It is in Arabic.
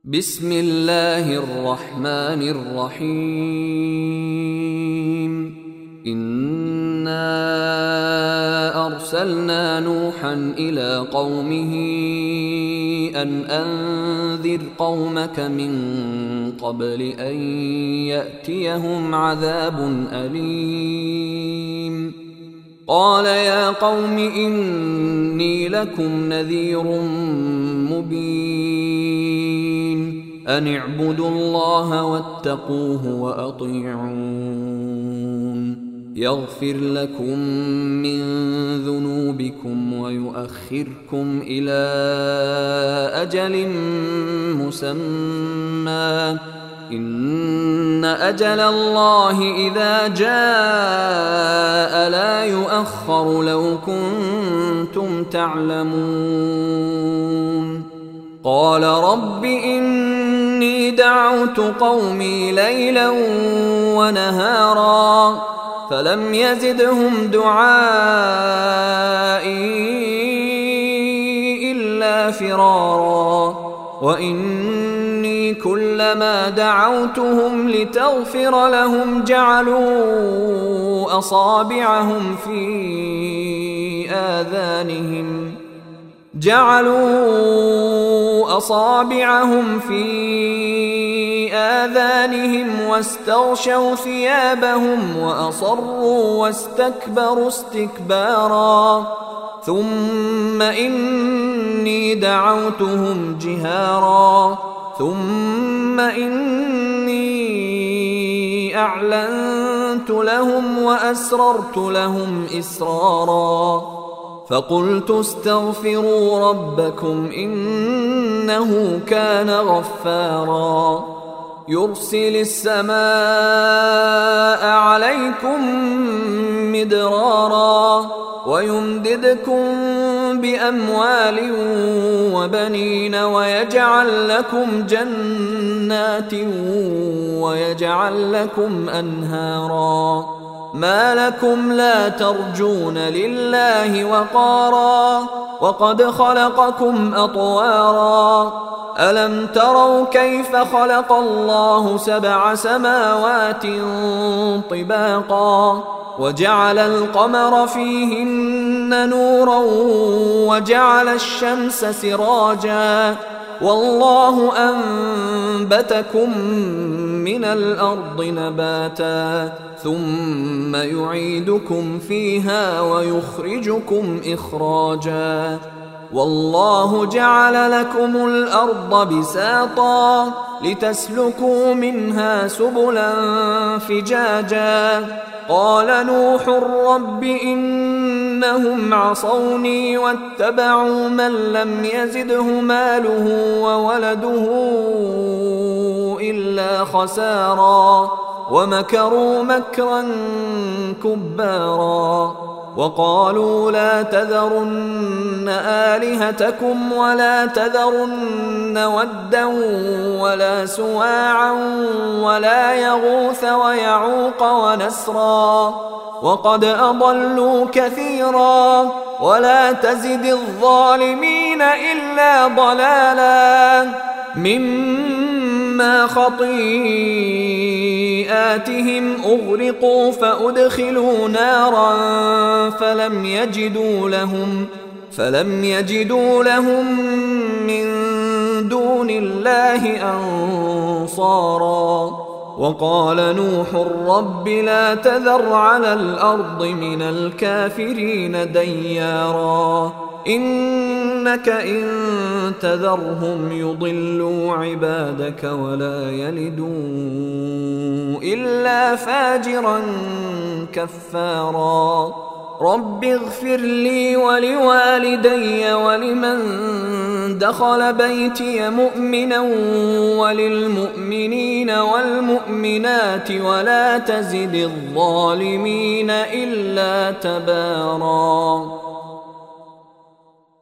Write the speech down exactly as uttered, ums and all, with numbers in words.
بسم الله الرحمن الرحيم. إنا أرسلنا نوحا إلى قومه أن أنذر قومك من قبل أن يأتيهم عذاب أليم. قال يا قوم إني لكم نذير مبين، أن اعبدوا الله واتقوه وأطيعون، يغفر لكم من ذنوبكم ويؤخركم إلى أجل مسمى، إن أجل الله إذا جاء لا يؤخر لو كنتم تعلمون. قال رب إني دعوت قومي ليلا ونهارا فلم يزدهم دعائي إلا فرارا، وإني كلما دعوتهم لتغفر لهم جعلوا أصابعهم في آذانهم جعلوا أصابعهم في آذانهم واستغشوا ثيابهم وأصروا واستكبروا استكبارا، ثم إني دعوتهم جهارا ثم إني أعلنت لهم وأسررت لهم إسرارا، فقلت استغفروا ربكم إنه كان غفارا، يرسل السماء عليكم مدرارا ويمددكم بأموال وبنين ويجعل لكم جنات ويجعل لكم أنهارا، ما لكم لا ترجون لله وقارا وقد خلقكم أطوارا، ألم تروا كيف خلق الله سبع سماوات طباقا وجعل القمر فيهن نورا وجعل الشمس سراجا، والله أنبتكم من الأرض نباتا ثم يعيدكم فيها ويخرجكم إخراجا، والله جعل لكم الأرض بساطا لتسلكوا منها سبلا فجاجا. قال نوح رب إنهم عصوني واتبعوا من لم يزده ماله وولده إلا خسارا، ومكروا مكرا كبارا، وقالوا لا تذرن آلهتكم ولا تذرن ودا ولا سواعا ولا يغوث ويعوق ونسرا، وقد أضلوا كثيرا، ولا تزد الظالمين إلا ضلالا، مما خطيئاتهم أغرقوا فأدخلوا نارا فلم يجدوا لهم فلم يجدوا لهم من دون الله أنصارا. وقال نوح رب لا تذر على الأرض من الكافرين ديارا، إنك إن تذرهم يضلوا عبادك ولا يلدوا إلا فاجرا كفارا. رب اغفر لي ولوالدي ولمن دخل بيتي مؤمنا وللمؤمنين والمؤمنات ولا تزد الظالمين إلا تبارا.